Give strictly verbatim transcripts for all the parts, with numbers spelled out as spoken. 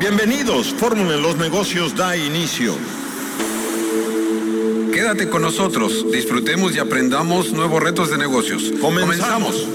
Bienvenidos, Fórmula en los Negocios da inicio. Quédate con nosotros, disfrutemos y aprendamos nuevos retos de negocios. Comenzamos. Comenzamos.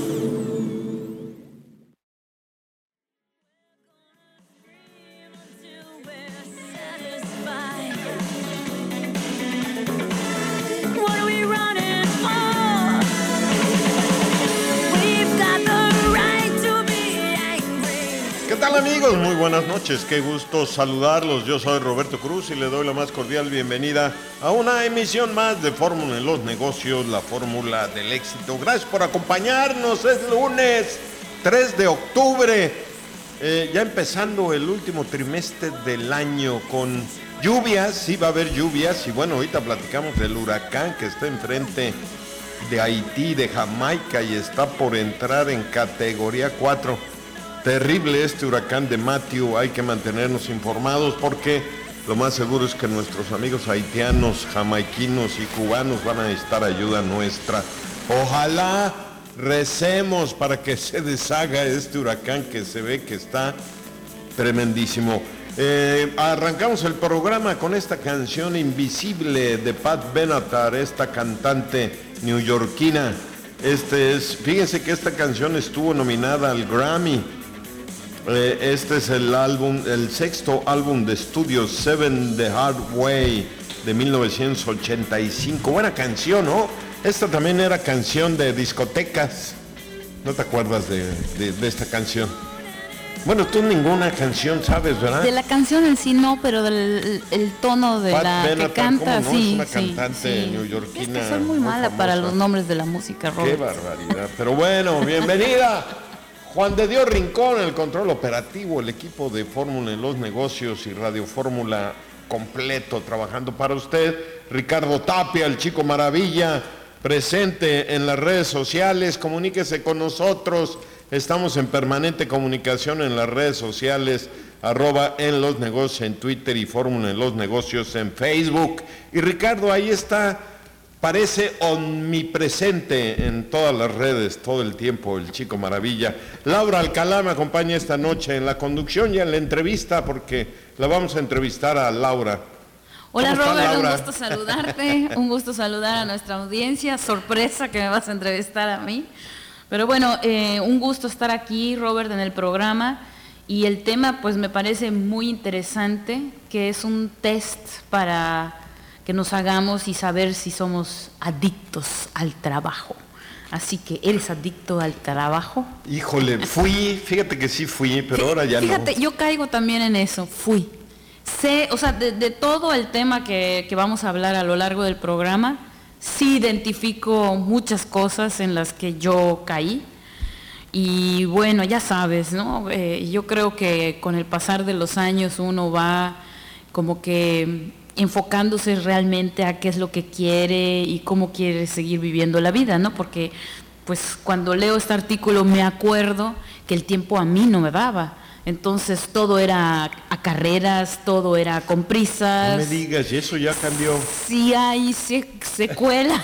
Amigos, muy buenas noches, qué gusto saludarlos. Yo soy Roberto Cruz y le doy la más cordial bienvenida a una emisión más de Fórmula en los Negocios, la fórmula del éxito. Gracias por acompañarnos, es lunes tres de octubre, eh, ya empezando el último trimestre del año con lluvias, sí va a haber lluvias y bueno, ahorita platicamos del huracán que está enfrente de Haití, de Jamaica y está por entrar en categoría cuatro. Terrible este huracán de Matthew, hay que mantenernos informados porque lo más seguro es que nuestros amigos haitianos, jamaiquinos y cubanos van a necesitar ayuda nuestra. Ojalá recemos para que se deshaga este huracán que se ve que está tremendísimo. Eh, arrancamos el programa con esta canción Invisible de Pat Benatar, esta cantante neoyorquina. Este es, fíjense que esta canción estuvo nominada al Grammy. Este es el álbum, el sexto álbum de estudio Seven the Hard Way de mil novecientos ochenta y cinco. Buena canción, ¿no? Esta también era canción de discotecas. ¿No te acuerdas de, de, de esta canción? Bueno, tú ninguna canción sabes, ¿verdad? De la canción en sí no, pero del el tono de Pat la Benatar, que canta, no? sí, es una sí, cantante sí. neoyorquina. Es que soy muy, muy mala famosa para los nombres de la música, Robert. Qué barbaridad. Pero bueno, bienvenida. Juan de Dios Rincón, el control operativo, el equipo de Fórmula en los Negocios y Radio Fórmula completo trabajando para usted. Ricardo Tapia, el Chico Maravilla, presente en las redes sociales. Comuníquese con nosotros. Estamos en permanente comunicación en las redes sociales, arroba en los negocios en Twitter y Fórmula en los Negocios en Facebook. Y Ricardo, ahí está. Parece omnipresente en todas las redes, todo el tiempo, el Chico Maravilla. Laura Alcalá me acompaña esta noche en la conducción y en la entrevista, porque la vamos a entrevistar a Laura. Hola Robert, un gusto saludarte, un gusto saludar a nuestra audiencia. Sorpresa que me vas a entrevistar a mí. Pero bueno, eh, un gusto estar aquí, Robert, en el programa. Y el tema pues me parece muy interesante, que es un test para que nos hagamos y saber si somos adictos al trabajo. Así que, ¿eres adicto al trabajo? Híjole, fui, fíjate que sí fui, pero sí, ahora ya fíjate, no. Fíjate, yo caigo también en eso, fui. Sé, o sea, de, de todo el tema que, que vamos a hablar a lo largo del programa, sí identifico muchas cosas en las que yo caí. Y bueno, ya sabes, ¿no? Eh, yo creo que con el pasar de los años uno va como que enfocándose realmente a qué es lo que quiere y cómo quiere seguir viviendo la vida, ¿no? Porque pues cuando leo este artículo me acuerdo que el tiempo a mí no me daba. Entonces todo era a carreras, todo era con prisas. No me digas, y eso ya cambió. Sí hay secuelas.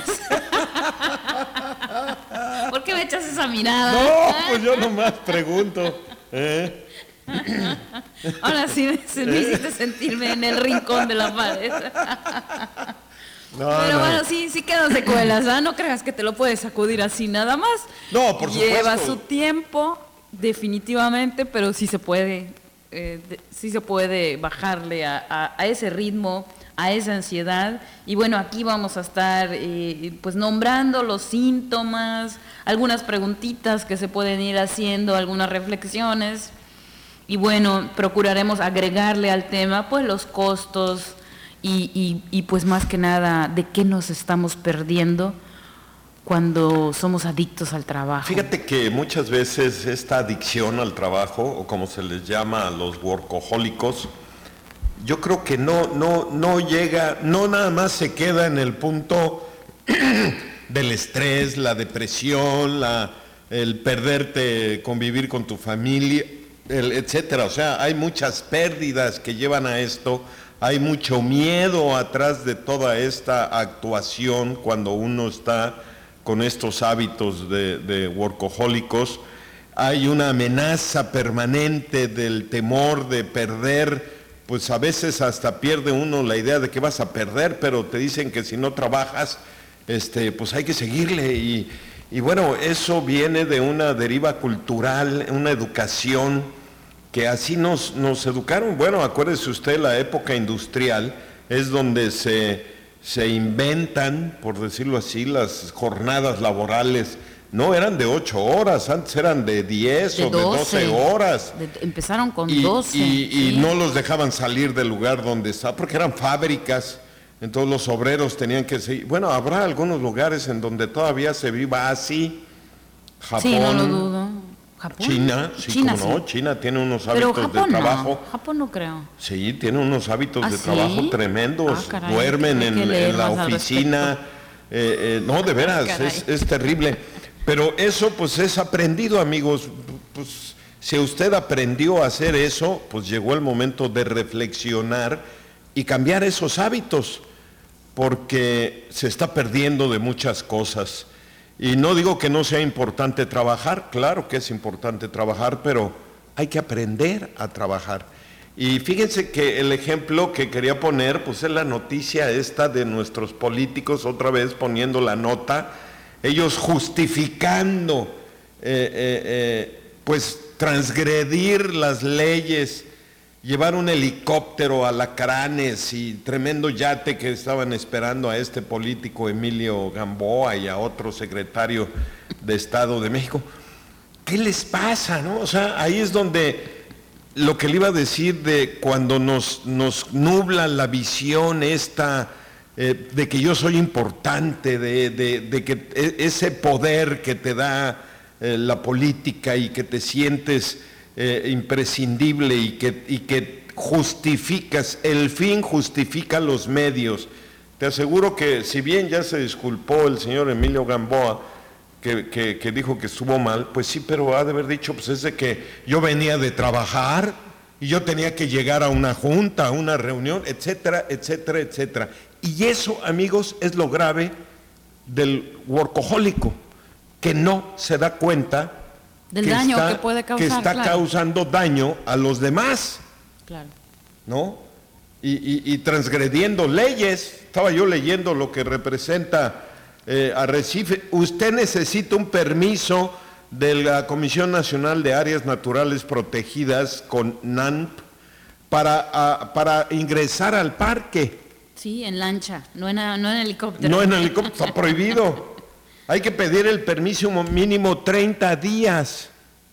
¿Por qué me echas esa mirada? No, pues yo nomás pregunto. ¿Eh? Ahora sí me, me hiciste sentirme en el rincón de la pared. No, Pero no. bueno, sí, sí quedan secuelas, ¿eh? No creas que te lo puedes sacudir así nada más. No, por supuesto. Lleva su tiempo, definitivamente, pero sí se puede, eh, de, sí se puede bajarle a, a, a ese ritmo, a esa ansiedad. Y bueno, aquí vamos a estar eh, pues nombrando los síntomas, algunas preguntitas que se pueden ir haciendo, algunas reflexiones. Y bueno, procuraremos agregarle al tema pues los costos y, y, y pues más que nada de qué nos estamos perdiendo cuando somos adictos al trabajo. Fíjate que muchas veces esta adicción al trabajo, o como se les llama a los workahólicos, yo creo que no, no, no llega, no nada más se queda en el punto del estrés, la depresión, la, el perderte, convivir con tu familia, el, etcétera. O sea, hay muchas pérdidas que llevan a esto, hay mucho miedo atrás de toda esta actuación cuando uno está con estos hábitos de, de workahólicos. hay una amenaza permanente del temor de perder, pues a veces hasta pierde uno la idea de que vas a perder, pero te dicen que si no trabajas, este, pues hay que seguirle. Y, y bueno, eso viene de una deriva cultural, una educación que así nos, nos educaron. Bueno, acuérdese usted, la época industrial es donde se, se inventan, por decirlo así, las jornadas laborales. No eran de ocho horas, antes eran de diez o de doce horas. De, empezaron con y, doce. Y, sí. y no los dejaban salir del lugar donde está, porque eran fábricas, entonces los obreros tenían que seguir. Bueno, habrá algunos lugares en donde todavía se viva así. Japón, sí, no lo dudo. ¿Japón? China, sí, China, como no, sí. China tiene unos Pero hábitos Japón de trabajo. No. Japón no creo. Sí, tiene unos hábitos ¿Ah, de sí? trabajo tremendos. Ah, caray, duermen en, en la oficina. Eh, eh, no, de veras, Ah, es, es terrible. Pero eso pues es aprendido, amigos. Pues si usted aprendió a hacer eso, pues llegó el momento de reflexionar y cambiar esos hábitos, porque se está perdiendo de muchas cosas. Y no digo que no sea importante trabajar, claro que es importante trabajar, pero hay que aprender a trabajar. Y fíjense que el ejemplo que quería poner, pues es la noticia esta de nuestros políticos, otra vez poniendo la nota, ellos justificando, eh, eh, eh, pues transgredir las leyes, llevar un helicóptero a Alacranes y tremendo yate que estaban esperando a este político Emilio Gamboa y a otro secretario de Estado de México. ¿Qué les pasa, no? O sea, ahí es donde lo que le iba a decir de cuando nos, nos nubla la visión esta eh, de que yo soy importante, de, de, de que ese poder que te da eh, la política y que te sientes eh, imprescindible y que, y que justificas, el fin justifica los medios. Te aseguro que si bien ya se disculpó el señor Emilio Gamboa, Que, que, que dijo que estuvo mal, pues sí, pero ha de haber dicho, pues es de que yo venía de trabajar y yo tenía que llegar a una junta, a una reunión, etcétera, etcétera, etcétera. Y eso, amigos, es lo grave del workahólico, que no se da cuenta del daño que puede causar, que está claro. causando daño a los demás, claro. ¿no? Y, y, y transgrediendo leyes. Estaba yo leyendo lo que representa Eh, Arrecife. Usted necesita un permiso de la Comisión Nacional de Áreas Naturales Protegidas con N A N P para, a, para ingresar al parque. Sí, en lancha, no en, no en helicóptero. No en helicóptero, está prohibido. Hay que pedir el permiso mínimo treinta días.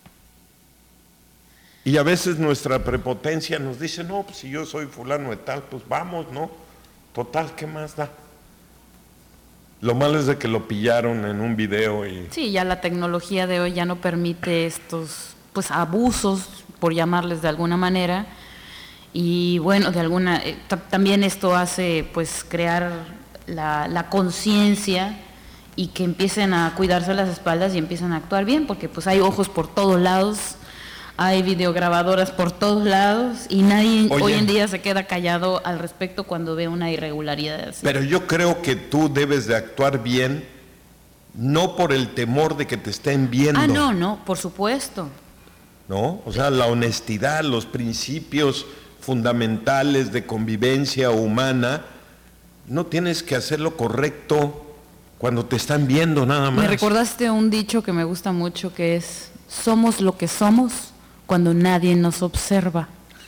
Y a veces nuestra prepotencia nos dice, no, pues si yo soy fulano de tal, pues vamos, ¿no? Total, ¿qué más da? Lo malo es de que lo pillaron en un video y... Sí, ya la tecnología de hoy ya no permite estos, pues, abusos, por llamarles de alguna manera, y bueno, de alguna, eh, también esto hace, pues, crear la, la conciencia y que empiecen a cuidarse las espaldas y empiecen a actuar bien, porque pues hay ojos por todos lados, hay videograbadoras por todos lados y nadie Oye, hoy en día se queda callado al respecto cuando ve una irregularidad así. Pero yo creo que tú debes de actuar bien, no por el temor de que te estén viendo. Ah, no, no, por supuesto. ¿No? O sea, la honestidad, los principios fundamentales de convivencia humana, no tienes que hacer lo correcto cuando te están viendo nada más. Me recordaste un dicho que me gusta mucho, que es: somos lo que somos cuando nadie nos observa.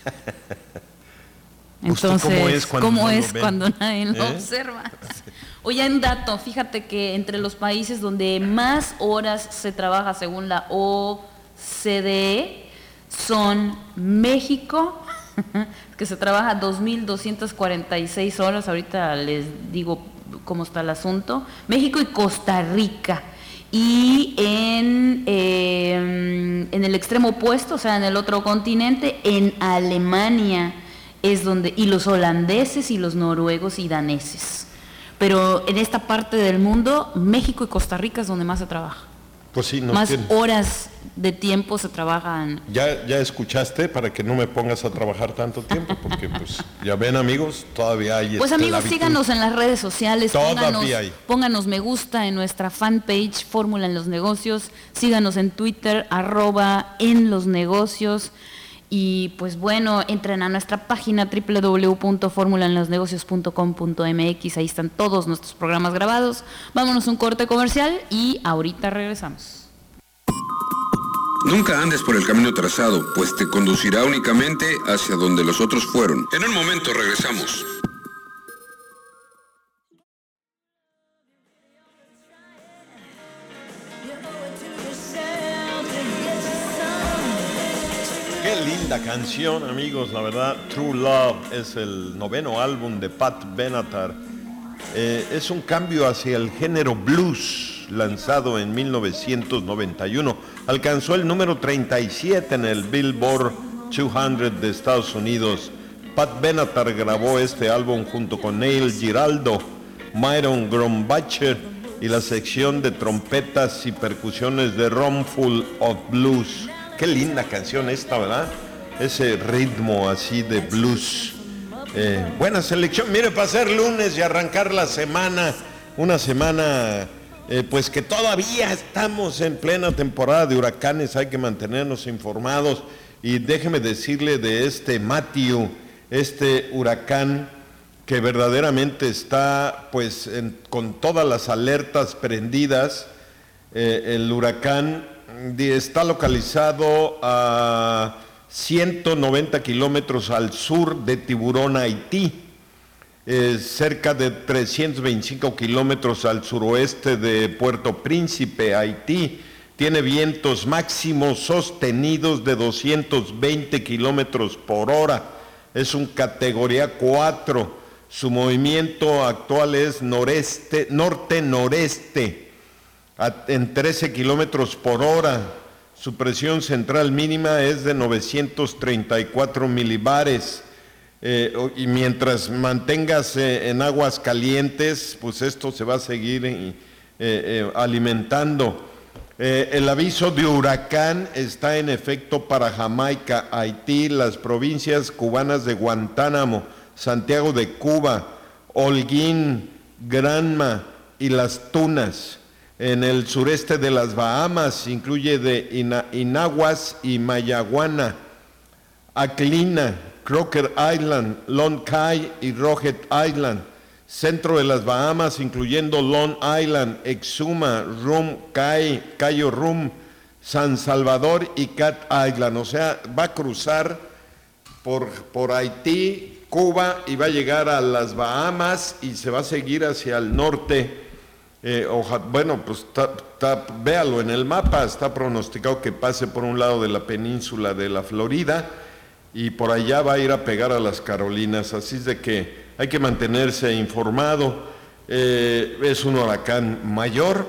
Entonces, ¿cómo es cuando, ¿cómo no es cuando nadie nos ¿Eh? observa? Oye, un dato, fíjate que entre los países donde más horas se trabaja según la O C D E son México, que se trabaja dos mil doscientas cuarenta y seis horas, ahorita les digo cómo está el asunto, México y Costa Rica. Y en, eh, en el extremo opuesto, o sea, en el otro continente, en Alemania es donde, y los holandeses y los noruegos y daneses. Pero en esta parte del mundo, México y Costa Rica es donde más se trabaja. Pues sí, nos más tiene. horas de tiempo se trabajan. Ya, ya escuchaste para que no me pongas a trabajar tanto tiempo, porque pues ya ven amigos, todavía hay Pues amigos, síganos en las redes sociales, pónganos, hay. pónganos me gusta en nuestra fanpage Fórmula en los Negocios, síganos en Twitter, arroba en los negocios, y pues bueno, entren a nuestra página doble u doble u doble u punto fórmula en los negocios punto com punto m x, ahí están todos nuestros programas grabados. Vámonos a un corte comercial y ahorita regresamos. Nunca andes por el camino trazado, pues te conducirá únicamente hacia donde los otros fueron. En un momento regresamos. Qué linda canción, amigos, la verdad. True Love es el noveno álbum de Pat Benatar. Eh, es un cambio hacia el género blues, lanzado en mil novecientos noventa y uno. Alcanzó el número treinta y siete en el Billboard doscientos de Estados Unidos. Pat Benatar grabó este álbum junto con Neil Giraldo, Myron Grombacher y la sección de trompetas y percusiones de Roomful of Blues. Qué linda canción esta, ¿verdad? Ese ritmo así de blues. Eh, buena selección. Mire, para ser lunes y arrancar la semana, una semana eh, pues que todavía estamos en plena temporada de huracanes, hay que mantenernos informados. Y déjeme decirle de este Matthew, este huracán que verdaderamente está pues en, con todas las alertas prendidas. Eh, el huracán está localizado a ciento noventa kilómetros al sur de Tiburón, Haití, eh, cerca de trescientos veinticinco kilómetros al suroeste de Puerto Príncipe, Haití. Tiene vientos máximos sostenidos de doscientos veinte kilómetros por hora. Es un categoría cuatro. Su movimiento actual es noreste, norte-noreste, en trece kilómetros por hora. Su presión central mínima es de novecientos treinta y cuatro milibares. Eh, y mientras mantengas eh, en aguas calientes, pues esto se va a seguir eh, eh, alimentando. Eh, el aviso de huracán está en efecto para Jamaica, Haití, las provincias cubanas de Guantánamo, Santiago de Cuba, Holguín, Granma y Las Tunas. En el sureste de las Bahamas incluye de Ina, Inaguas y Mayaguana, Aclina, Crocker Island, Long Cay y Roget Island. Centro de las Bahamas incluyendo Long Island, Exuma, Rum Cay, Cayo Rum, San Salvador y Cat Island. O sea, va a cruzar por, por Haití, Cuba y va a llegar a las Bahamas y se va a seguir hacia el norte. Eh, oja, bueno, pues ta, ta, véalo en el mapa, está pronosticado que pase por un lado de la península de la Florida y por allá va a ir a pegar a las Carolinas, así es de que hay que mantenerse informado. Eh, es un huracán mayor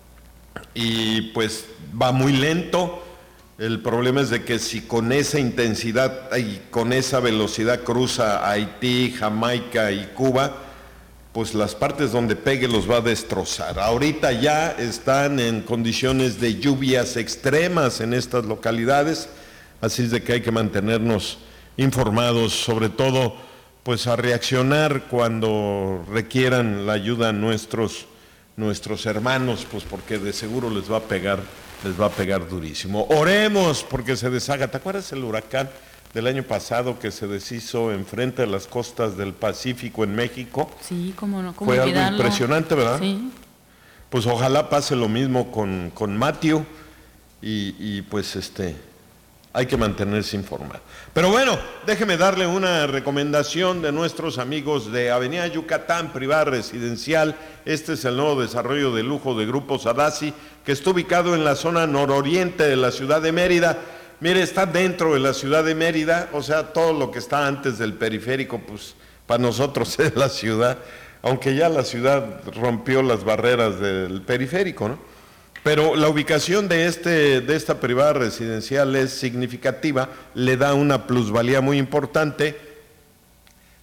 y pues va muy lento. El problema es de que si con esa intensidad y con esa velocidad cruza Haití, Jamaica y Cuba, pues las partes donde pegue los va a destrozar. Ahorita ya están en condiciones de lluvias extremas en estas localidades, así es de que hay que mantenernos informados, sobre todo pues a reaccionar cuando requieran la ayuda nuestros, nuestros hermanos, pues porque de seguro les va a pegar, les va a pegar durísimo. Oremos porque se deshaga. ¿Te acuerdas el huracán del año pasado que se deshizo enfrente de las costas del Pacífico en México? Sí, cómo no, cómo Fue olvidarlo. Algo impresionante, ¿verdad? Sí. Pues ojalá pase lo mismo con, con Matthew y, y pues este, hay que mantenerse informado. Pero bueno, déjeme darle una recomendación de nuestros amigos de Avenida Yucatán, privada residencial. Este es el nuevo desarrollo de lujo de Grupo Sadasi, que está ubicado en la zona nororiente de la ciudad de Mérida. Mire, está dentro de la ciudad de Mérida, o sea, todo lo que está antes del periférico, pues para nosotros es la ciudad, aunque ya la ciudad rompió las barreras del periférico, ¿no? Pero la ubicación de, este, de esta privada residencial es significativa, le da una plusvalía muy importante,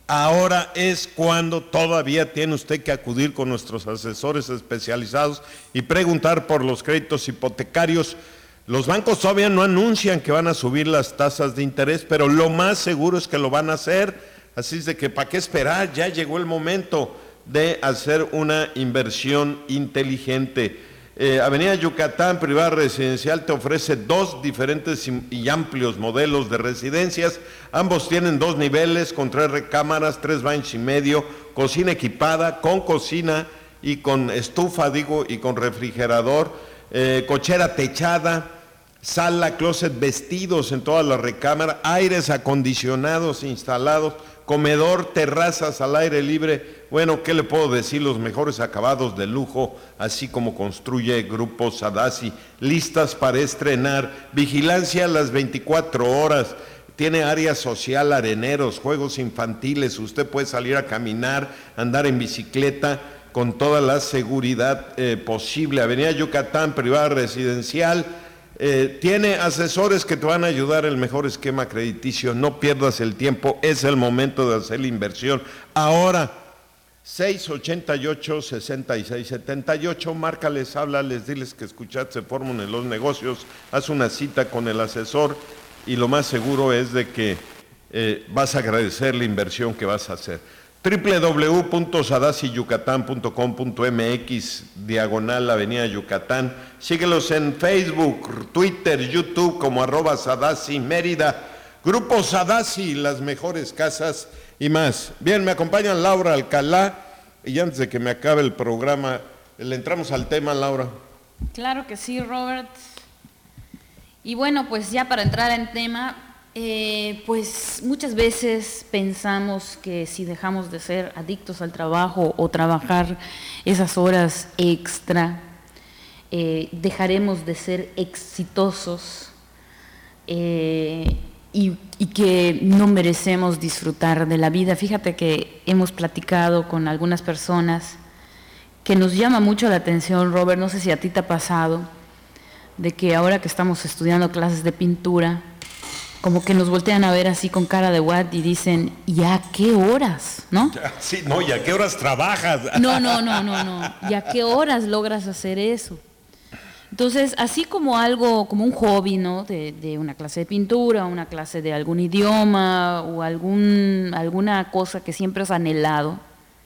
Ahora es cuando todavía tiene usted que acudir con nuestros asesores especializados y preguntar por los créditos hipotecarios. Los bancos todavía no anuncian que van a subir las tasas de interés, pero lo más seguro es que lo van a hacer. Así es de que, ¿para qué esperar? Ya llegó el momento de hacer una inversión inteligente. Eh, Avenida Yucatán, privada residencial, te ofrece dos diferentes y amplios modelos de residencias. Ambos tienen dos niveles con tres recámaras, tres baños y medio, cocina equipada, con cocina y con estufa, digo, y con refrigerador, eh, cochera techada, sala, closet, vestidos en todas las recámaras, aires acondicionados instalados, comedor, terrazas al aire libre. Bueno, ¿qué le puedo decir? Los mejores acabados de lujo, así como construye Grupo Sadassi, listas para estrenar, vigilancia a las veinticuatro horas, tiene área social, areneros, juegos infantiles, usted puede salir a caminar, andar en bicicleta con toda la seguridad eh, posible. Avenida Yucatán, privada residencial, Eh, tiene asesores que te van a ayudar, el mejor esquema crediticio. No pierdas el tiempo, es el momento de hacer la inversión. Ahora, seis ochenta y ocho, sesenta y seis setenta y ocho, márcales, háblales, diles que escuchaste Fórmula en los Negocios, haz una cita con el asesor y lo más seguro es de que eh, vas a agradecer la inversión que vas a hacer. doble u doble u doble u punto sadassi yucatán punto com punto m x, diagonal Avenida Yucatán. Síguelos en Facebook, Twitter, YouTube como arroba Sadassi Mérida. Grupo Sadassi, las mejores casas y más. Bien, me acompaña Laura Alcalá y antes de que me acabe el programa, le entramos al tema, Laura. Claro que sí, Robert. Y bueno, pues ya para entrar en tema, Eh, pues muchas veces pensamos que si dejamos de ser adictos al trabajo o trabajar esas horas extra, eh, dejaremos de ser exitosos eh, y, y que no merecemos disfrutar de la vida. Fíjate que hemos platicado con algunas personas que nos llama mucho la atención, Robert, no sé si a ti te ha pasado, de que ahora que estamos estudiando clases de pintura, como que nos voltean a ver así con cara de what y dicen, ¿y a qué horas? ¿No? Sí, no, ¿y a qué horas trabajas? No, no, no, no, no. ¿Y a qué horas logras hacer eso? Entonces, así como algo, como un hobby, ¿no? De, de una clase de pintura, una clase de algún idioma o algún, alguna cosa que siempre has anhelado.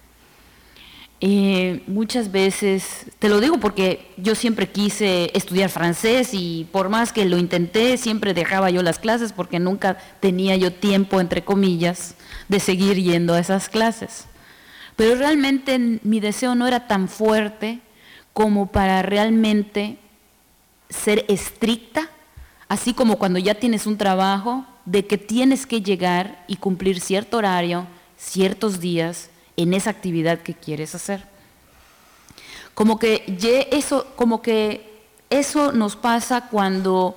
Eh, muchas veces, te lo digo porque yo siempre quise estudiar francés y por más que lo intenté, siempre dejaba yo las clases porque nunca tenía yo tiempo, entre comillas, de seguir yendo a esas clases. Pero realmente mi deseo no era tan fuerte como para realmente ser estricta, así como cuando ya tienes un trabajo, de que tienes que llegar y cumplir cierto horario, ciertos días, en esa actividad que quieres hacer. Como que eso, como que eso nos pasa cuando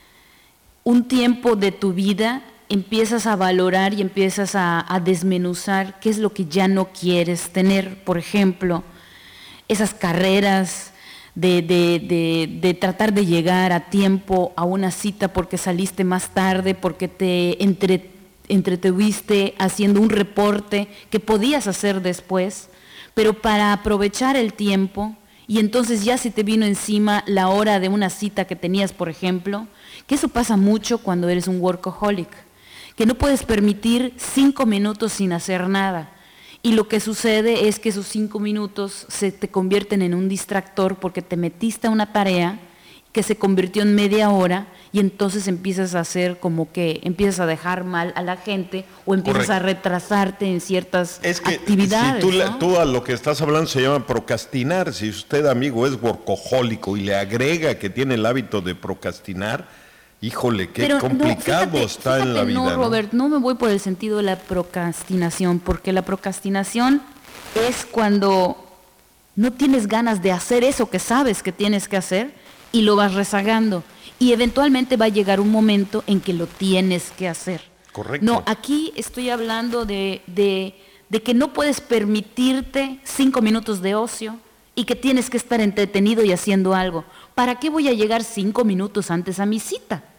un tiempo de tu vida empiezas a valorar y empiezas a, a desmenuzar qué es lo que ya no quieres tener. Por ejemplo, esas carreras de, de, de, de tratar de llegar a tiempo a una cita porque saliste más tarde, porque te entre entretuviste haciendo un reporte que podías hacer después, pero para aprovechar el tiempo, y entonces ya se te vino encima la hora de una cita que tenías, por ejemplo, que eso pasa mucho cuando eres un workaholic, que no puedes permitir cinco minutos sin hacer nada, y lo que sucede es que esos cinco minutos se te convierten en un distractor porque te metiste a una tarea que se convirtió en media hora y entonces empiezas a hacer como que empiezas a dejar mal a la gente o empiezas Correcto. a retrasarte en ciertas es que actividades. Si tú, ¿no? tú a lo que estás hablando se llama procrastinar. Si usted, amigo, es workahólico y le agrega que tiene el hábito de procrastinar, híjole, qué Pero complicado no, fíjate, está fíjate, en la vida. No, Robert, ¿no? no me voy por el sentido de la procrastinación, porque la procrastinación es cuando no tienes ganas de hacer eso que sabes que tienes que hacer y lo vas rezagando. Y eventualmente va a llegar un momento en que lo tienes que hacer. Correcto. No, aquí estoy hablando de, de, de que no puedes permitirte cinco minutos de ocio y que tienes que estar entretenido y haciendo algo. ¿Para qué voy a llegar cinco minutos antes a mi cita?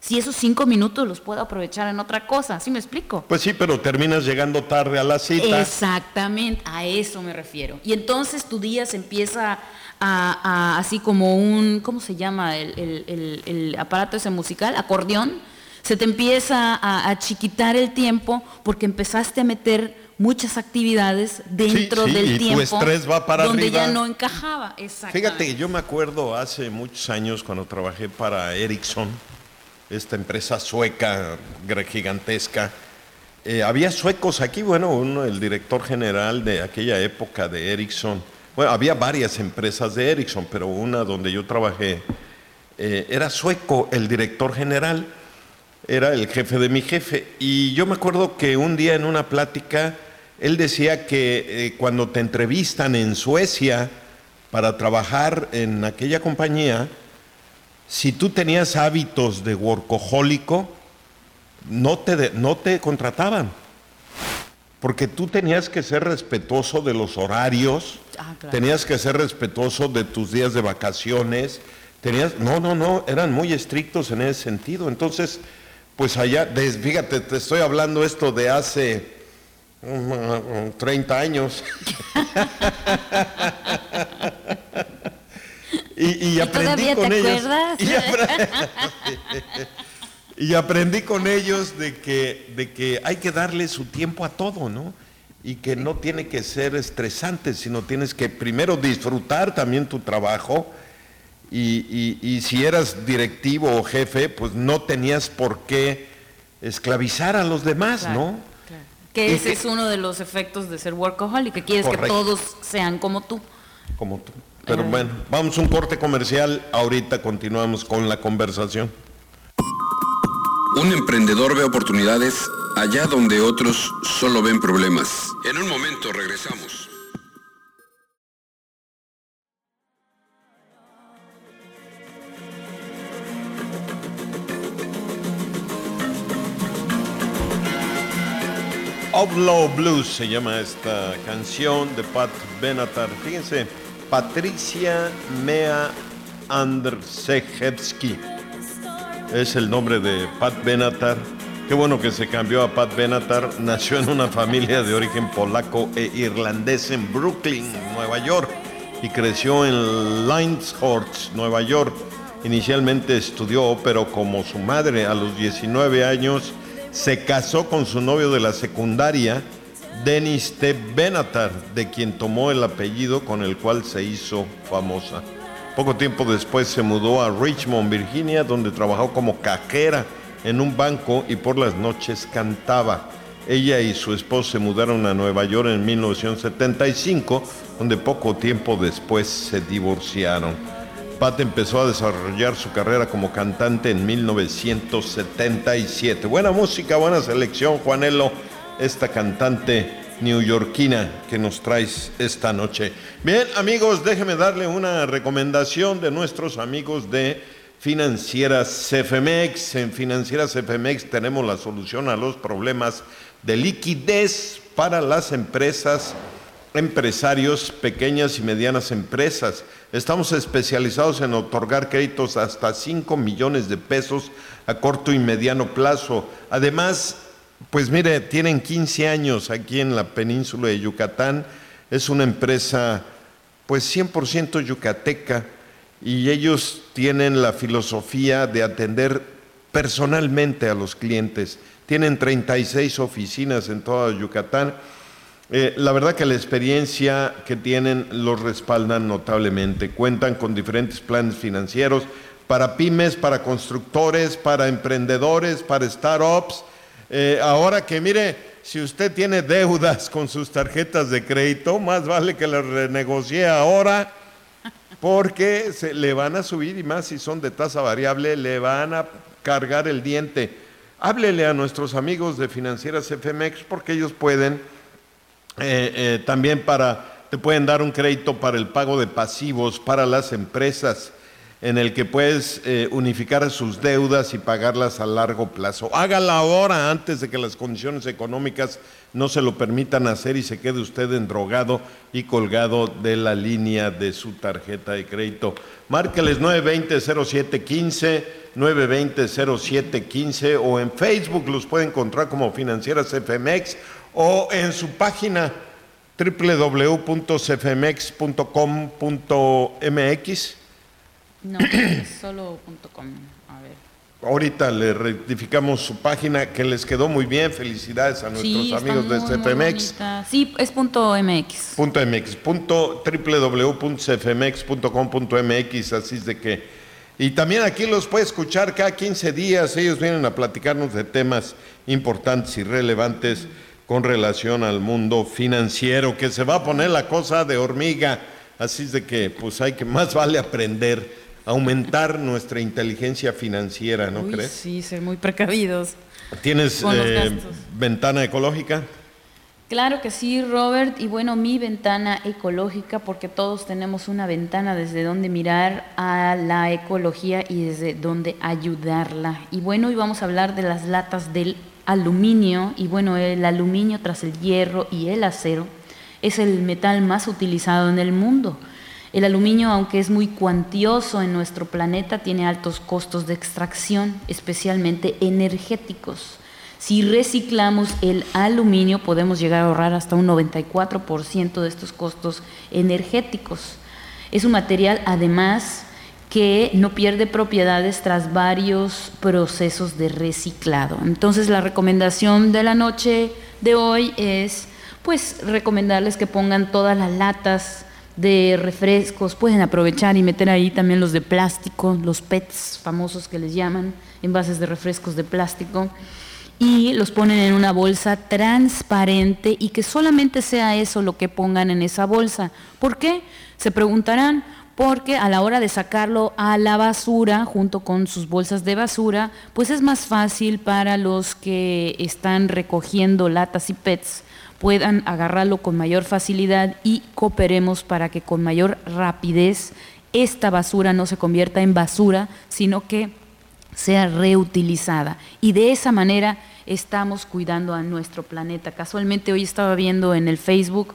si esos cinco minutos los puedo aprovechar en otra cosa? ¿Sí me explico? Pues sí, pero terminas llegando tarde a la cita. Exactamente, a eso me refiero. Y entonces tu día se empieza a, a así como un, ¿cómo se llama el, el, el, el aparato ese musical? Acordeón. Se te empieza a, a chiquitar el tiempo porque empezaste a meter muchas actividades dentro sí, sí, del y tiempo tu estrés va para donde arriba. ya no encajaba. Exactamente. Fíjate, yo me acuerdo hace muchos años cuando trabajé para Ericsson, esta empresa sueca gigantesca. Eh, había suecos aquí, bueno, uno, el director general de aquella época de Ericsson. Bueno, había varias empresas de Ericsson, pero una donde yo trabajé eh, era sueco, el director general. Era el jefe de mi jefe. Y yo me acuerdo que un día en una plática, él decía que eh, cuando te entrevistan en Suecia para trabajar en aquella compañía, si tú tenías hábitos de workahólico, no te, de, no te contrataban. Porque tú tenías que ser respetuoso de los horarios, ah, claro. Tenías que ser respetuoso de tus días de vacaciones, tenías, no, no, no, eran muy estrictos en ese sentido. Entonces, pues allá, fíjate, te estoy hablando esto de hace um, treinta años. y, y aprendí ¿Todavía con te ellos. acuerdas? Y, aprendí, y aprendí con ellos de que, de que hay que darle su tiempo a todo, ¿no? Y que no tiene que ser estresante, sino tienes que primero disfrutar también tu trabajo. Y, y, y si eras directivo o jefe, pues no tenías por qué esclavizar a los demás, claro, ¿no? Claro. Que ese que, es uno de los efectos de ser workaholic, que quieres correcto. Que todos sean como tú. Como tú. Pero eh. bueno, vamos a un corte comercial, ahorita continuamos con la conversación. Un emprendedor ve oportunidades allá donde otros solo ven problemas. En un momento regresamos. Outlaw Blues se llama esta canción de Pat Benatar. Fíjense, Patricia Mea Andrzejewski es el nombre de Pat Benatar. Qué bueno que se cambió a Pat Benatar. Nació en una familia de origen polaco e irlandés en Brooklyn, Nueva York, y creció en Lyndhurst, Nueva York. Inicialmente estudió, pero como su madre a los diecinueve años se casó con su novio de la secundaria, Dennis T. Benatar, de quien tomó el apellido con el cual se hizo famosa. Poco tiempo después se mudó a Richmond, Virginia, donde trabajó como cajera en un banco y por las noches cantaba. Ella y su esposo se mudaron a Nueva York en mil novecientos setenta y cinco, donde poco tiempo después se divorciaron. Pat empezó a desarrollar su carrera como cantante en mil novecientos setenta y siete. Buena música, buena selección, Juanelo, esta cantante neoyorquina que nos traes esta noche. Bien, amigos, déjenme darle una recomendación de nuestros amigos de Financieras C F M X. En Financieras C F M X tenemos la solución a los problemas de liquidez para las empresas, empresarios, pequeñas y medianas empresas. Estamos especializados en otorgar créditos hasta cinco millones de pesos a corto y mediano plazo. Además, pues mire, tienen quince años aquí en la península de Yucatán. Es una empresa pues cien por ciento yucateca y ellos tienen la filosofía de atender personalmente a los clientes. Tienen treinta y seis oficinas en toda Yucatán. Eh, la verdad que la experiencia que tienen los respaldan notablemente. Cuentan con diferentes planes financieros para pymes, para constructores, para emprendedores, para startups. Eh, ahora que mire, si usted tiene deudas con sus tarjetas de crédito, más vale que las renegocie ahora, porque se le van a subir, y más si son de tasa variable, le van a cargar el diente. Háblele a nuestros amigos de Financieras F M X, porque ellos pueden Eh, eh, también para, te pueden dar un crédito para el pago de pasivos para las empresas. en el que puedes eh, unificar sus deudas y pagarlas a largo plazo. Hágala ahora antes de que las condiciones económicas no se lo permitan hacer y se quede usted endrogado y colgado de la línea de su tarjeta de crédito. Márqueles nueve veinte, cero siete quince, nueve veinte, cero siete quince o en Facebook los puede encontrar como Financieras F M X o en su página doble u doble u doble u punto c f m x punto com punto m x. No, es solo punto .com. A ver. Ahorita le rectificamos su página, que les quedó muy bien. Felicidades a nuestros sí, amigos muy, de C F M X. Sí, es punto .mx. Punto .mx. Punto doble u doble u doble u punto c f m x punto com punto m x. Así es de que... Y también aquí los puede escuchar cada quince días. Ellos vienen a platicarnos de temas importantes y relevantes con relación al mundo financiero, que se va a poner la cosa de hormiga. Así es de que, pues hay que, más vale aprender, aumentar nuestra inteligencia financiera, ¿no Uy, crees? Sí, ser muy precavidos. ¿Tienes eh, ventana ecológica? Claro que sí, Robert. Y bueno, mi ventana ecológica, porque todos tenemos una ventana desde donde mirar a la ecología y desde donde ayudarla. Y bueno, hoy vamos a hablar de las latas del aluminio. Y bueno, el aluminio, tras el hierro y el acero, es el metal más utilizado en el mundo. El aluminio, aunque es muy cuantioso en nuestro planeta, tiene altos costos de extracción, especialmente energéticos. Si reciclamos el aluminio, podemos llegar a ahorrar hasta un noventa y cuatro por ciento de estos costos energéticos. Es un material, además, que no pierde propiedades tras varios procesos de reciclado. Entonces, la recomendación de la noche de hoy es, pues, recomendarles que pongan todas las latas de refrescos. Pueden aprovechar y meter ahí también los de plástico, los P E Ts famosos que les llaman, envases de refrescos de plástico, y los ponen en una bolsa transparente y que solamente sea eso lo que pongan en esa bolsa. ¿Por qué? Se preguntarán. Porque a la hora de sacarlo a la basura, junto con sus bolsas de basura, pues es más fácil para los que están recogiendo latas y P E Ts, puedan agarrarlo con mayor facilidad y cooperemos para que con mayor rapidez esta basura no se convierta en basura, sino que sea reutilizada. Y de esa manera estamos cuidando a nuestro planeta. Casualmente hoy estaba viendo en el Facebook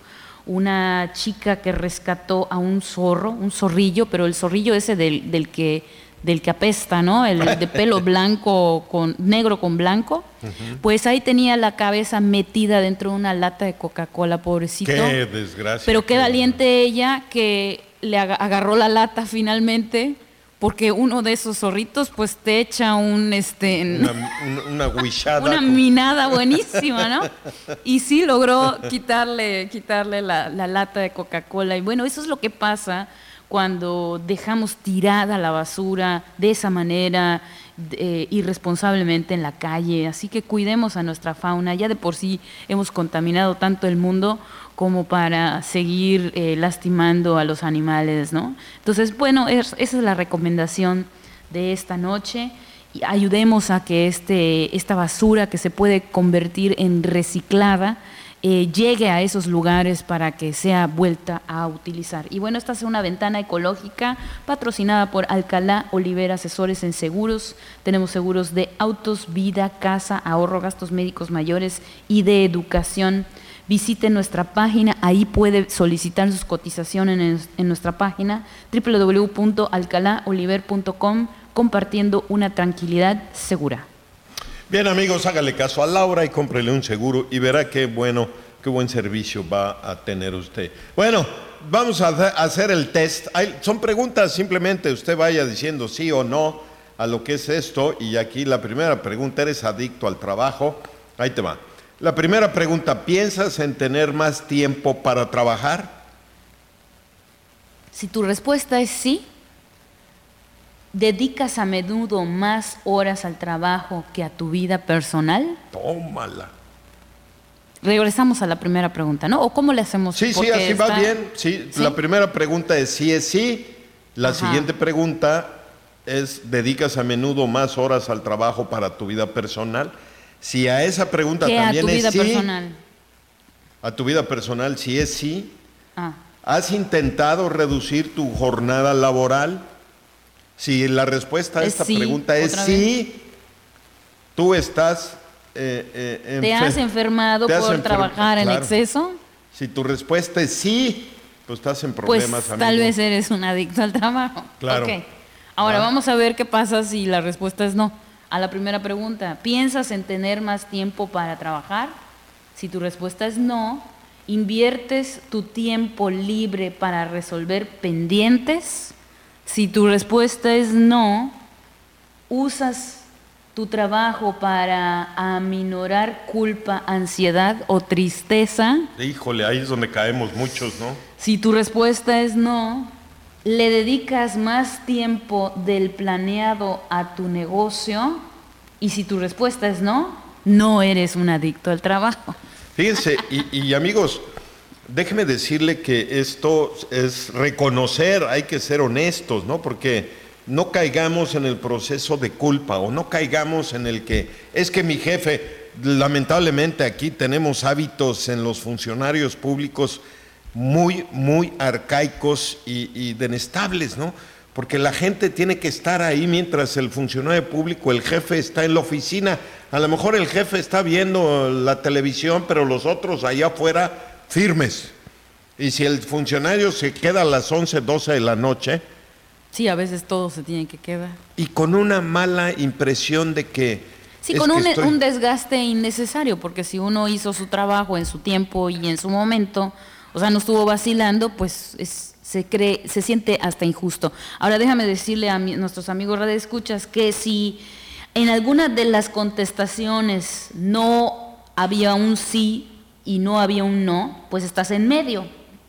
una chica que rescató a un zorro, un zorrillo, pero el zorrillo ese del, del que del que apesta, ¿no? El de pelo blanco con negro con blanco. Uh-huh. Pues ahí tenía la cabeza metida dentro de una lata de Coca-Cola, pobrecito. Qué desgracia. Pero qué valiente ella que le agarró la lata finalmente, porque uno de esos zorritos pues te echa un este una, una, una guichada, una minada buenísima, ¿no? Y sí logró quitarle quitarle la, la lata de Coca-Cola. Y bueno, eso es lo que pasa cuando dejamos tirada la basura de esa manera, eh, irresponsablemente en la calle. Así que cuidemos a nuestra fauna. Ya de por sí hemos contaminado tanto el mundo como para seguir eh, lastimando a los animales, ¿no? Entonces, bueno, es, esa es la recomendación de esta noche. Y ayudemos a que este, esta basura que se puede convertir en reciclada eh, llegue a esos lugares para que sea vuelta a utilizar. Y bueno, esta es una ventana ecológica patrocinada por Alcalá Oliver Asesores en Seguros. Tenemos seguros de autos, vida, casa, ahorro, gastos médicos mayores y de educación. Visite nuestra página, ahí puede solicitar sus cotizaciones en, en nuestra página doble u doble u doble u punto alcalá oliver punto com, compartiendo una tranquilidad segura. Bien, amigos, hágale caso a Laura y cómprele un seguro y verá qué bueno, qué buen servicio va a tener usted. Bueno, vamos a hacer el test. Hay, son preguntas, simplemente usted vaya diciendo sí o no a lo que es esto. Y aquí la primera pregunta: ¿eres adicto al trabajo? Ahí te va. La primera pregunta: ¿piensas en tener más tiempo para trabajar? Si tu respuesta es sí, ¿dedicas a menudo más horas al trabajo que a tu vida personal? Tómala. Regresamos a la primera pregunta, ¿no? ¿O cómo le hacemos? Sí, sí, así está... va bien. Sí, ¿sí? La primera pregunta es sí es sí. La Ajá. siguiente pregunta es: ¿dedicas a menudo más horas al trabajo para tu vida personal? Si a esa pregunta ¿Qué también a tu es vida sí, personal? A tu vida personal, si es sí, ah. ¿has intentado reducir tu jornada laboral? Si la respuesta a Es esta sí, pregunta es otra sí, tú estás... Eh, eh, ¿Te enfer- has enfermado te has por enfer- trabajar en claro. exceso? Si tu respuesta es sí, pues estás en Pues problemas, amigo. tal vez eres un adicto al trabajo. Claro. Ok. Ahora Ah. vamos a ver qué pasa si la respuesta es no. A la primera pregunta, ¿piensas en tener más tiempo para trabajar? Si tu respuesta es no, ¿inviertes tu tiempo libre para resolver pendientes? Si tu respuesta es no, ¿usas tu trabajo para aminorar culpa, ansiedad o tristeza? Híjole, ahí es donde caemos muchos, ¿no? Si tu respuesta es no, ¿le dedicas más tiempo del planeado a tu negocio? Y si tu respuesta es no, no eres un adicto al trabajo. Fíjense, y, y amigos, déjeme decirle que esto es reconocer, hay que ser honestos, ¿no? Porque no caigamos en el proceso de culpa o no caigamos en el que es que mi jefe, lamentablemente aquí tenemos hábitos en los funcionarios públicos muy, muy arcaicos y, y denestables, ¿no? Porque la gente tiene que estar ahí mientras el funcionario público, el jefe está en la oficina. A lo mejor el jefe está viendo la televisión, pero los otros allá afuera firmes. Y si el funcionario se queda a las once, doce de la noche, Sí, a veces todo se tiene que quedar. y con una mala impresión de que... Sí, es con que un, estoy- un desgaste innecesario, porque si uno hizo su trabajo en su tiempo y en su momento, o sea, no estuvo vacilando, pues es, se cree, se siente hasta injusto. Ahora déjame decirle a mi- nuestros amigos radioescuchas que si en alguna de las contestaciones no había un sí y no había un no, pues estás en medio.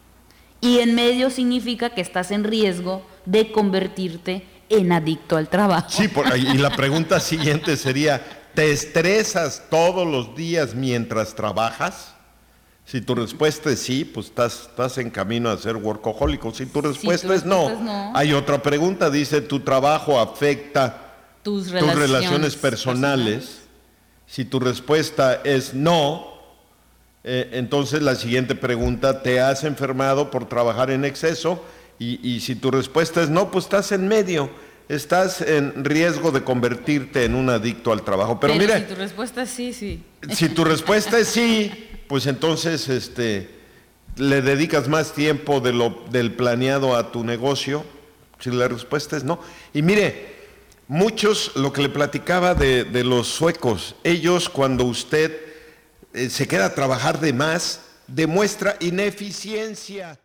Y en medio significa que estás en riesgo de convertirte en adicto al trabajo. Sí, por ahí, y la pregunta siguiente sería, ¿te estresas todos los días mientras trabajas? Si tu respuesta es sí, pues estás, estás en camino a ser workahólico. Si tu respuesta, es, no, respuesta es no. hay otra pregunta, dice, ¿tu trabajo afecta Tus tus relaciones, relaciones personales? Si tu respuesta es no, eh, entonces la siguiente pregunta, ¿te has enfermado por trabajar en exceso? Y, y si tu respuesta es no, pues estás en medio, estás en riesgo de convertirte en un adicto al trabajo. Pero, Pero mire, si tu respuesta es sí, sí. si tu respuesta es sí, pues entonces este, le dedicas más tiempo de lo, del planeado a tu negocio. Si la respuesta es no. Y mire, muchos, lo que le platicaba de, de los suecos, ellos cuando usted eh, se queda a trabajar de más, demuestra ineficiencia.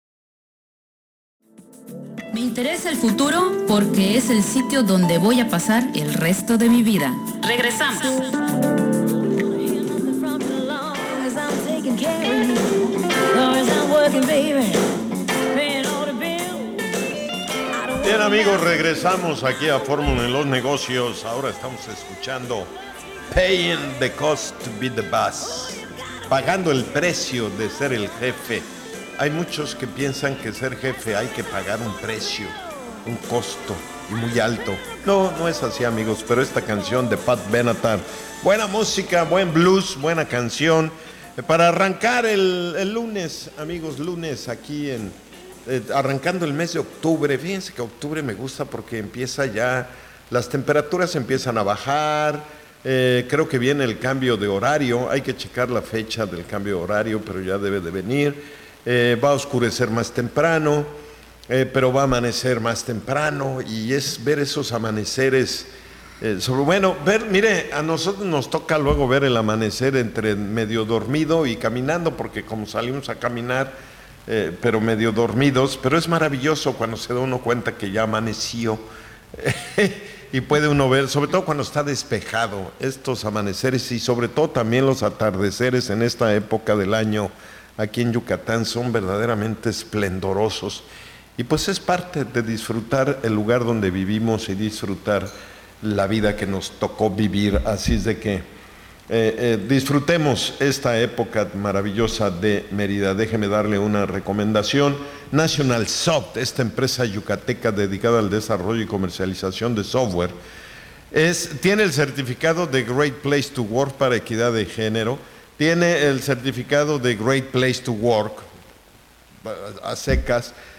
Me interesa el futuro porque es el sitio donde voy a pasar el resto de mi vida. Regresamos. Bien amigos, regresamos aquí a Fórmula en los Negocios. Ahora estamos escuchando Paying the Cost to be the Boss, pagando el precio de ser el jefe. Hay muchos que piensan que ser jefe hay que pagar un precio, un costo y muy alto. No, no es así amigos, pero esta canción de Pat Benatar, buena música, buen blues, buena canción, eh, para arrancar el, el lunes, amigos, lunes aquí en... Eh, arrancando el mes de octubre. Fíjense que octubre me gusta porque empieza ya, las temperaturas empiezan a bajar, eh, creo que viene el cambio de horario, hay que checar la fecha del cambio de horario, pero ya debe de venir, eh, va a oscurecer más temprano, eh, pero va a amanecer más temprano, y es ver esos amaneceres, eh, sobre, bueno, ver, mire, a nosotros nos toca luego ver el amanecer entre medio dormido y caminando, porque como salimos a caminar, Eh, pero medio dormidos, pero es maravilloso cuando se da uno cuenta que ya amaneció y puede uno ver, sobre todo cuando está despejado, estos amaneceres y sobre todo también los atardeceres en esta época del año aquí en Yucatán son verdaderamente esplendorosos, y pues es parte de disfrutar el lugar donde vivimos y disfrutar la vida que nos tocó vivir, así es de que Eh, eh, disfrutemos esta época maravillosa de Mérida. Déjeme darle una recomendación. National Soft, esta empresa yucateca dedicada al desarrollo y comercialización de software, es, tiene el certificado de Great Place to Work para equidad de género, tiene el certificado de Great Place to Work a secas,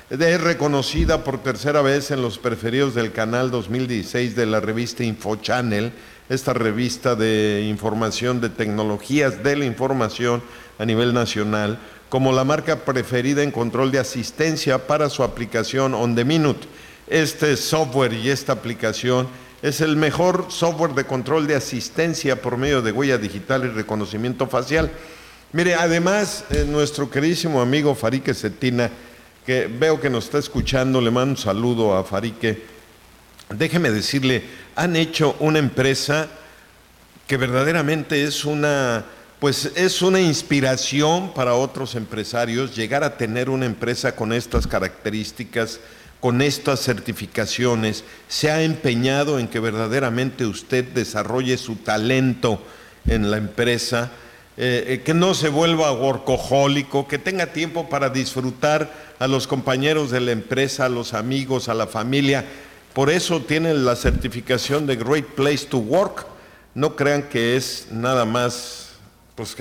Es reconocida por tercera vez en los preferidos del canal dos mil dieciséis de la revista InfoChannel, esta revista de información de tecnologías de la información a nivel nacional, como la marca preferida en control de asistencia para su aplicación On The Minute. Este software y esta aplicación es el mejor software de control de asistencia por medio de huella digital y reconocimiento facial. Mire, además, eh, nuestro queridísimo amigo Farique Cetina, que veo que nos está escuchando, le mando un saludo a Farique. Déjeme decirle, han hecho una empresa que verdaderamente es una, pues es una inspiración para otros empresarios llegar a tener una empresa con estas características, con estas certificaciones. Se ha empeñado en que verdaderamente usted desarrolle su talento en la empresa, eh, eh, que no se vuelva workahólico, que tenga tiempo para disfrutar a los compañeros de la empresa, a los amigos, a la familia. Por eso tiene la certificación de Great Place to Work. No crean que es nada más, pues,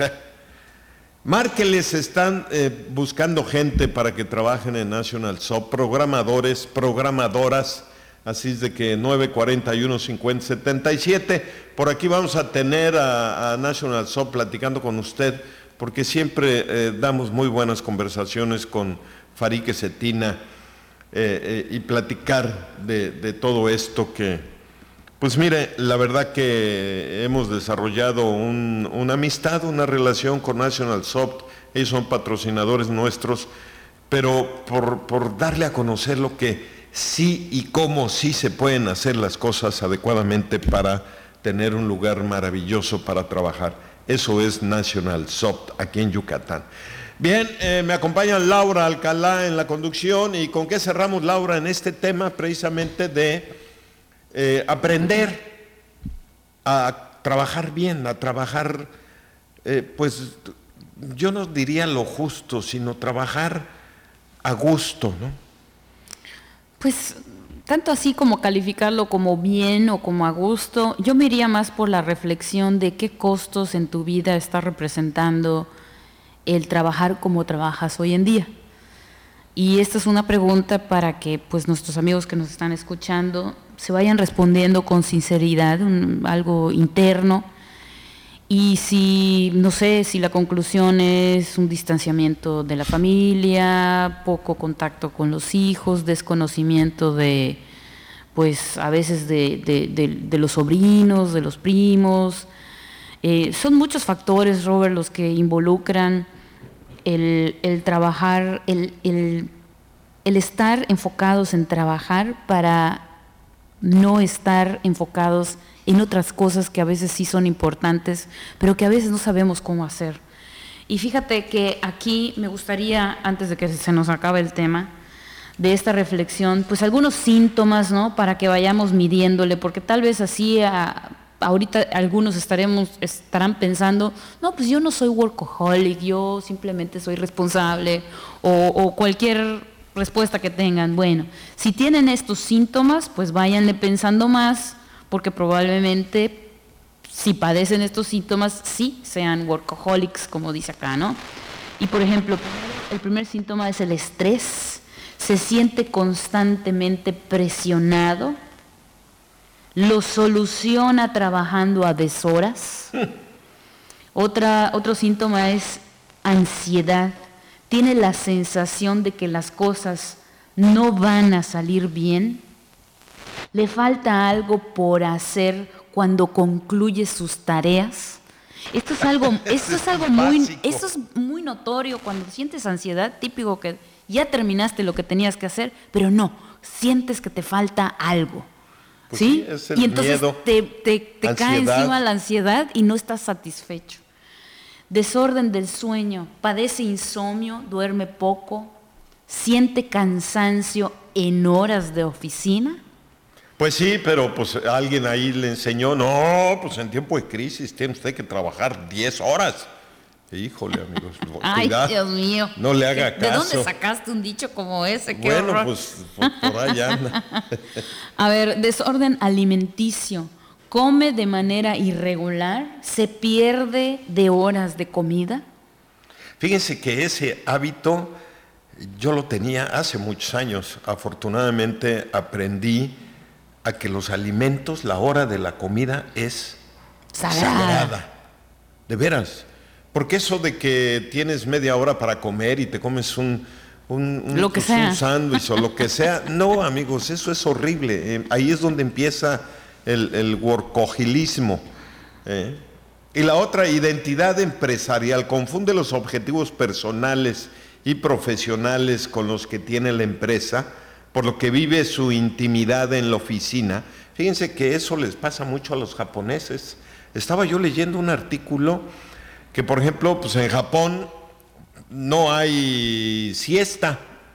márqueles, están eh, buscando gente para que trabajen en National Soft, programadores, programadoras, así es de que nueve cuarenta y uno cincuenta setenta y siete, por aquí vamos a tener a, a National Soft platicando con usted, porque siempre eh, damos muy buenas conversaciones con Farique Cetina eh, eh, y platicar de, de todo esto que, pues mire, la verdad que hemos desarrollado un, una amistad, una relación con National Soft. Ellos son patrocinadores nuestros, pero por, por darle a conocer lo que sí y cómo sí se pueden hacer las cosas adecuadamente para tener un lugar maravilloso para trabajar. Eso es National Soft aquí en Yucatán. Bien, eh, me acompaña Laura Alcalá en la conducción. ¿Y con qué cerramos, Laura, en este tema precisamente de Eh, aprender a trabajar bien, a trabajar, eh, pues yo no diría lo justo, sino trabajar a gusto, ¿no? Pues tanto así como calificarlo como bien o como a gusto, yo me iría más por la reflexión de qué costos en tu vida está representando el trabajar como trabajas hoy en día. Y esta es una pregunta para que pues nuestros amigos que nos están escuchando se vayan respondiendo con sinceridad, un, algo interno. Y si, no sé, si la conclusión es un distanciamiento de la familia, poco contacto con los hijos, desconocimiento de, pues a veces de, de, de, de los sobrinos, de los primos. Eh, son muchos factores, Robert, los que involucran el, el trabajar, el, el, el estar enfocados en trabajar para no estar enfocados en otras cosas que a veces sí son importantes, pero que a veces no sabemos cómo hacer. Y fíjate que aquí me gustaría, antes de que se nos acabe el tema de esta reflexión, pues algunos síntomas, ¿no?, para que vayamos midiéndole, porque tal vez así a, ahorita algunos estaremos, estarán pensando, no, pues yo no soy workaholic, yo simplemente soy responsable, o, o cualquier respuesta que tengan. Bueno, si tienen estos síntomas, pues váyanle pensando más, porque probablemente si padecen estos síntomas, sí sean workaholics, como dice acá, ¿no? Y por ejemplo, el primer síntoma es el estrés. Se siente constantemente presionado, lo soluciona trabajando a deshoras. Otra, otro síntoma es ansiedad. Tiene la sensación de que las cosas no van a salir bien. Le falta algo por hacer cuando concluye sus tareas. Esto es algo, esto es algo muy, esto es muy notorio cuando sientes ansiedad, típico que ya terminaste lo que tenías que hacer, pero no, sientes que te falta algo. Pues ¿sí? sí, es el y entonces miedo, te, te, te cae encima la ansiedad y no estás satisfecho. Desorden del sueño, padece insomnio, duerme poco, siente cansancio en horas de oficina. Pues sí, pero pues alguien ahí le enseñó, no, pues en tiempo de crisis tiene usted que trabajar diez horas. Híjole, amigos, Ay, cuidado, Dios mío. no le haga caso. ¿De dónde sacaste un dicho como ese? Qué bueno, horror. pues por, por ahí anda. A ver, desorden alimenticio. Come de manera irregular, se pierde de horas de comida. Fíjense que ese hábito yo lo tenía hace muchos años. Afortunadamente aprendí a que los alimentos, la hora de la comida es sagrada. sagrada. De veras. Porque eso de que tienes media hora para comer y te comes un, un, un, lo que pues, sea. un sándwich o lo que sea. No, amigos, eso es horrible. Eh, ahí es donde empieza el, el workoholismo. ¿eh? Y la otra, identidad empresarial. Confunde los objetivos personales y profesionales con los que tiene la empresa, por lo que vive su intimidad en la oficina. Fíjense que eso les pasa mucho a los japoneses. Estaba yo leyendo un artículo que, por ejemplo, pues en Japón no hay siesta.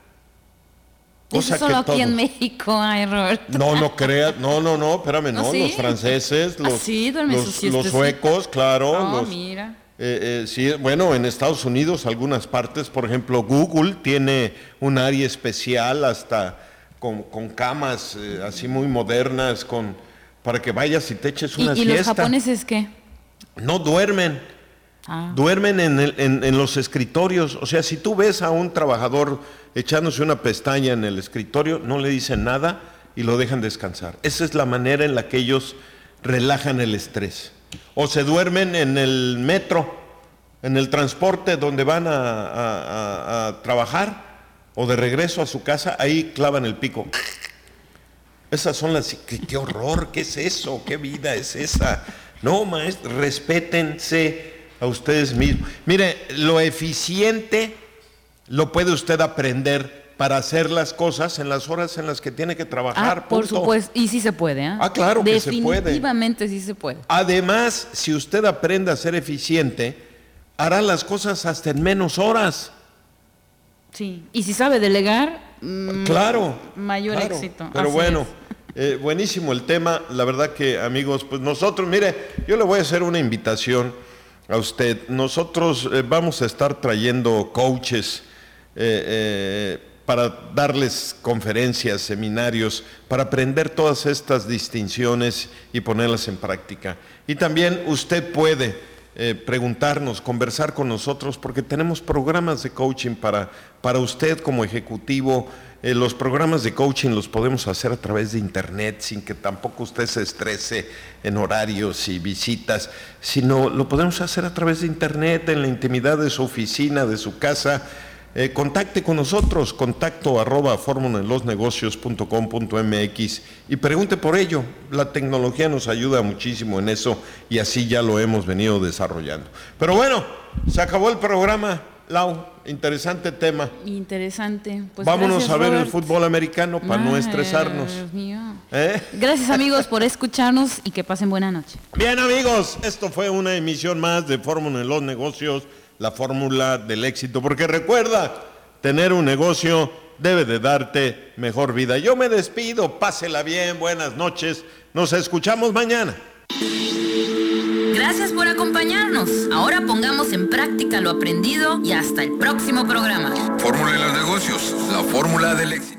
Cosa Eso solo que aquí todos... en México hay, Roberto. No, no creas, no, no, no, espérame, no, ¿Ah, sí? Los franceses, los, ¿Ah, sí? los, los suecos, claro. Oh, los, mira. Eh, eh, sí, bueno, en Estados Unidos, algunas partes, por ejemplo, Google tiene un área especial hasta con, con camas eh, así muy modernas, con para que vayas y te eches una ¿Y, y siesta. ¿Y los japoneses qué? No duermen. Ah. Duermen en, el, en, en los escritorios. O sea, si tú ves a un trabajador echándose una pestaña en el escritorio, no le dicen nada y lo dejan descansar. Esa es la manera en la que ellos relajan el estrés. O se duermen en el metro, en el transporte donde van a, a, a, a trabajar, o de regreso a su casa, ahí clavan el pico. Esas son las... ¿Qué, qué horror? ¿Qué es eso? ¿Qué vida es esa? No, maestro, respétense a ustedes mismos. Mire, lo eficiente lo puede usted aprender para hacer las cosas en las horas en las que tiene que trabajar. Ah, por punto. supuesto, y sí se puede. ¿eh? Ah, claro que se puede. Definitivamente sí se puede. Además, si usted aprende a ser eficiente, hará las cosas hasta en menos horas. Sí, y si sabe delegar, claro, mayor claro. éxito. Pero Así bueno, eh, buenísimo el tema. La verdad que, amigos, pues nosotros, mire, yo le voy a hacer una invitación a usted. Nosotros eh, vamos a estar trayendo coaches eh, eh, para darles conferencias, seminarios, para aprender todas estas distinciones y ponerlas en práctica. Y también usted puede eh, preguntarnos, conversar con nosotros, porque tenemos programas de coaching para, para usted como ejecutivo. Eh, los programas de coaching los podemos hacer a través de internet, sin que tampoco usted se estrese en horarios y visitas, sino lo podemos hacer a través de internet, en la intimidad de su oficina, de su casa. Eh, contacte con nosotros, contacto arroba fórmula en los negocios punto com punto m x y pregunte por ello. La tecnología nos ayuda muchísimo en eso y así ya lo hemos venido desarrollando. Pero bueno, se acabó el programa, Lau, interesante tema. Interesante. Pues vámonos gracias, a ver Robert. el fútbol americano para Ay, no estresarnos. Dios mío. ¿Eh? Gracias, amigos, por escucharnos y que pasen buena noche. Bien, amigos, esto fue una emisión más de Fórmula en los Negocios, la fórmula del éxito, porque recuerda, tener un negocio debe de darte mejor vida. Yo me despido, pásela bien, buenas noches, nos escuchamos mañana. Gracias por acompañarnos. Ahora pongamos en práctica lo aprendido y hasta el próximo programa. Fórmula en los negocios, la fórmula del éxito.